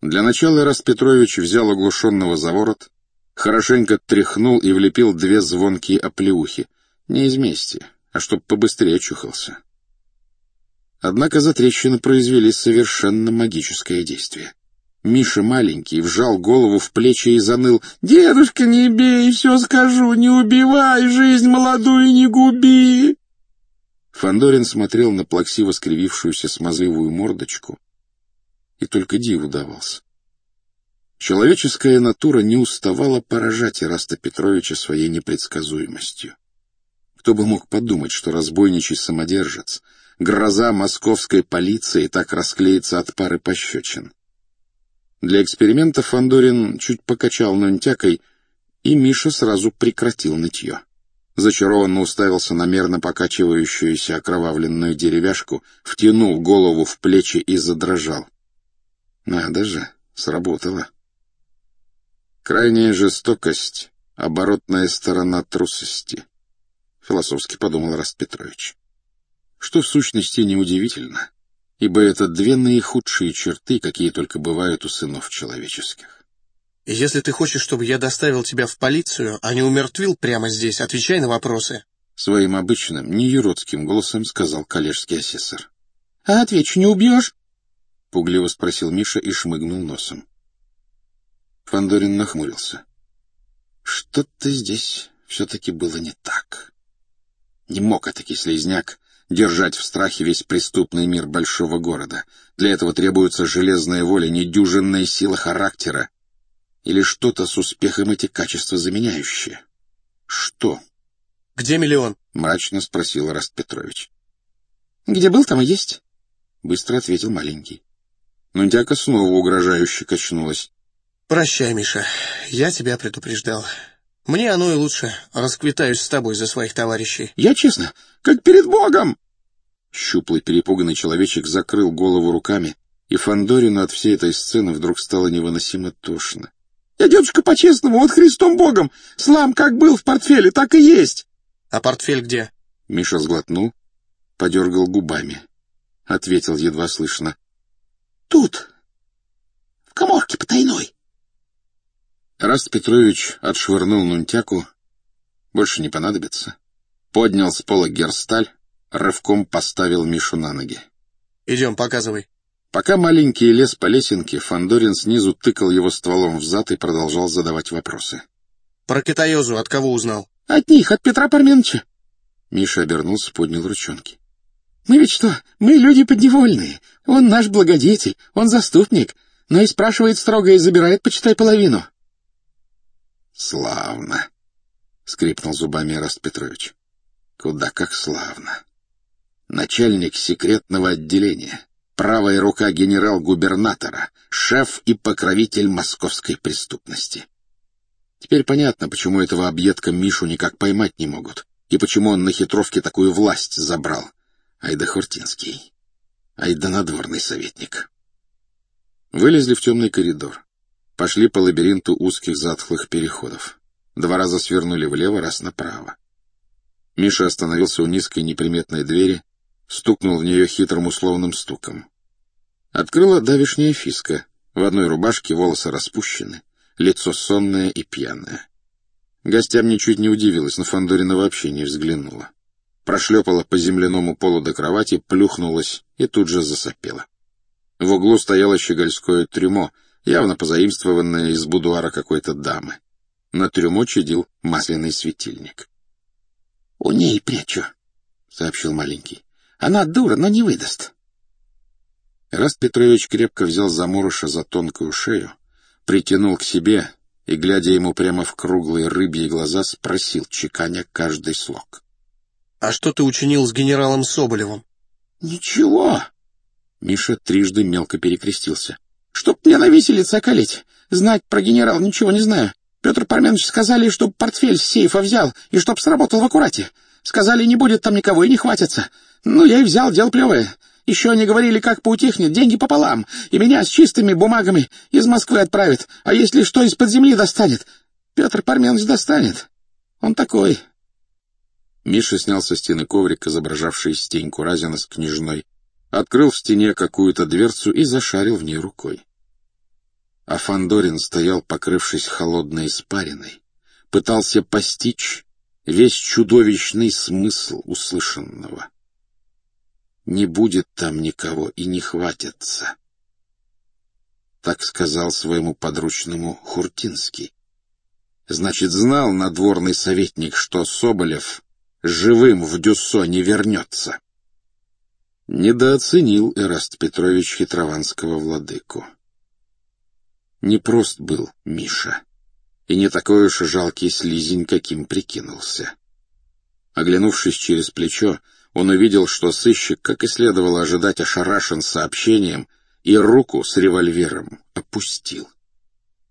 Для начала Ираст Петрович взял оглушенного за ворот, хорошенько тряхнул и влепил 2 звонкие оплеухи. Не из мести, а чтоб побыстрее очухался. Однако затрещины произвели совершенно магическое действие. Миша маленький вжал голову в плечи и заныл: «Дедушка, не бей, все скажу, не убивай, жизнь молодую не губи!» Фандорин смотрел на плаксиво скривившуюся смазливую мордочку и только диву давался. Человеческая натура не уставала поражать Ираста Петровича своей непредсказуемостью. Кто бы мог подумать, что разбойничий самодержец, гроза московской полиции, так расклеится от пары пощечин. Для эксперимента Фандорин чуть покачал нунтякой, и Миша сразу прекратил нытье. Зачарованно уставился на мерно покачивающуюся окровавленную деревяшку, втянул голову в плечи и задрожал. Надо же, сработало. Крайняя жестокость — оборотная сторона трусости, философски подумал Ираст Петрович. Что в сущности неудивительно, ибо это 2 наихудшие черты, какие только бывают у сынов человеческих. «Если ты хочешь, чтобы я доставил тебя в полицию, а не умертвил прямо здесь, отвечай на вопросы», — своим обычным, неюродским голосом сказал коллежский асессор. — А отвечу, не убьешь? — пугливо спросил Миша и шмыгнул носом. Фандорин нахмурился. Что-то здесь все-таки было не так. Не мог этакий слизняк держать в страхе весь преступный мир большого города. Для этого требуется железная воля, недюжинная сила характера или что-то с успехом эти качества заменяющее. Что? — Где миллион? — мрачно спросил Ираст Петрович. — Где был, там и есть, — быстро ответил маленький. Нундяка снова угрожающе качнулась. — Прощай, Миша, я тебя предупреждал. Мне оно и лучше. Расквитаюсь с тобой за своих товарищей. — Я честно, как перед Богом! Щуплый перепуганный человечек закрыл голову руками, и Фандорину от всей этой сцены вдруг стало невыносимо тошно. — Я, дедушка, по-честному, вот Христом Богом, слам как был в портфеле, так и есть. — А портфель где? Миша сглотнул, подергал губами. Ответил едва слышно. — Тут, в каморке потайной. Ираст Петрович отшвырнул нунтяку. Больше не понадобится. Поднял с пола герсталь, рывком поставил Мишу на ноги. — Идем, показывай. Пока маленький лез по лесенке, Фандорин снизу тыкал его стволом взад и продолжал задавать вопросы. — Про китаёзу от кого узнал? — От них, от Петра Парменыча. Миша обернулся, поднял ручонки. — Мы ведь что, мы люди подневольные. Он наш благодетель, он заступник, но и спрашивает строго и забирает, почитай, половину. — Славно, — скрипнул зубами Ираст Петрович. — Куда как славно. Начальник секретного отделения, правая рука генерал-губернатора, шеф и покровитель московской преступности. Теперь понятно, почему этого объедка Мишу никак поймать не могут, и почему он на хитровке такую власть забрал. Айда Хуртинский, айда надворный советник. Вылезли в темный коридор. Пошли по лабиринту узких затхлых переходов. 2 раза свернули влево, раз направо. Миша остановился у низкой неприметной двери, стукнул в нее хитрым условным стуком. Открыла давешняя Фиска, в одной рубашке, волосы распущены, лицо сонное и пьяное. Гостям ничуть не удивилась, но Фандорина вообще не взглянула. Прошлепала по земляному полу до кровати, плюхнулась и тут же засопела. В углу стояло щегольское трюмо, явно позаимствованное из будуара какой-то дамы. На трюмо чадил масляный светильник. — У ней прячу, — сообщил маленький. — Она дура, но не выдаст. Ираст Петрович крепко взял заморыша за тонкую шею, притянул к себе и, глядя ему прямо в круглые рыбьи глаза, спросил, чеканя каждый слог. — А что ты учинил с генералом Соболевым? — Ничего. Миша трижды мелко перекрестился. — Чтоб мне на виселице околеть. Знать про генерал ничего не знаю. Петр Парменович сказали, чтоб портфель с сейфа взял и чтоб сработал в аккурате. Сказали, не будет там никого и не хватится. Ну, я и взял, дело плевое. Еще они говорили, как поутихнет, деньги пополам, и меня с чистыми бумагами из Москвы отправят, а если что из-под земли достанет, Петр Парменович достанет. Он такой. Миша снял со стены коврик, изображавший Стеньку Разина с княжной, открыл в стене какую-то дверцу и зашарил в ней рукой. А Фандорин стоял, покрывшись холодной испариной, пытался постичь весь чудовищный смысл услышанного. «Не будет там никого и не хватится», — так сказал своему подручному Хуртинский. Значит, знал надворный советник, что Соболев живым в Дюссо не вернется. Недооценил Эраст Петрович хитрованского владыку. Непрост был Миша, и не такой уж и жалкий слизень, каким прикинулся. Оглянувшись через плечо, он увидел, что сыщик, как и следовало ожидать, ошарашен сообщением и руку с револьвером опустил.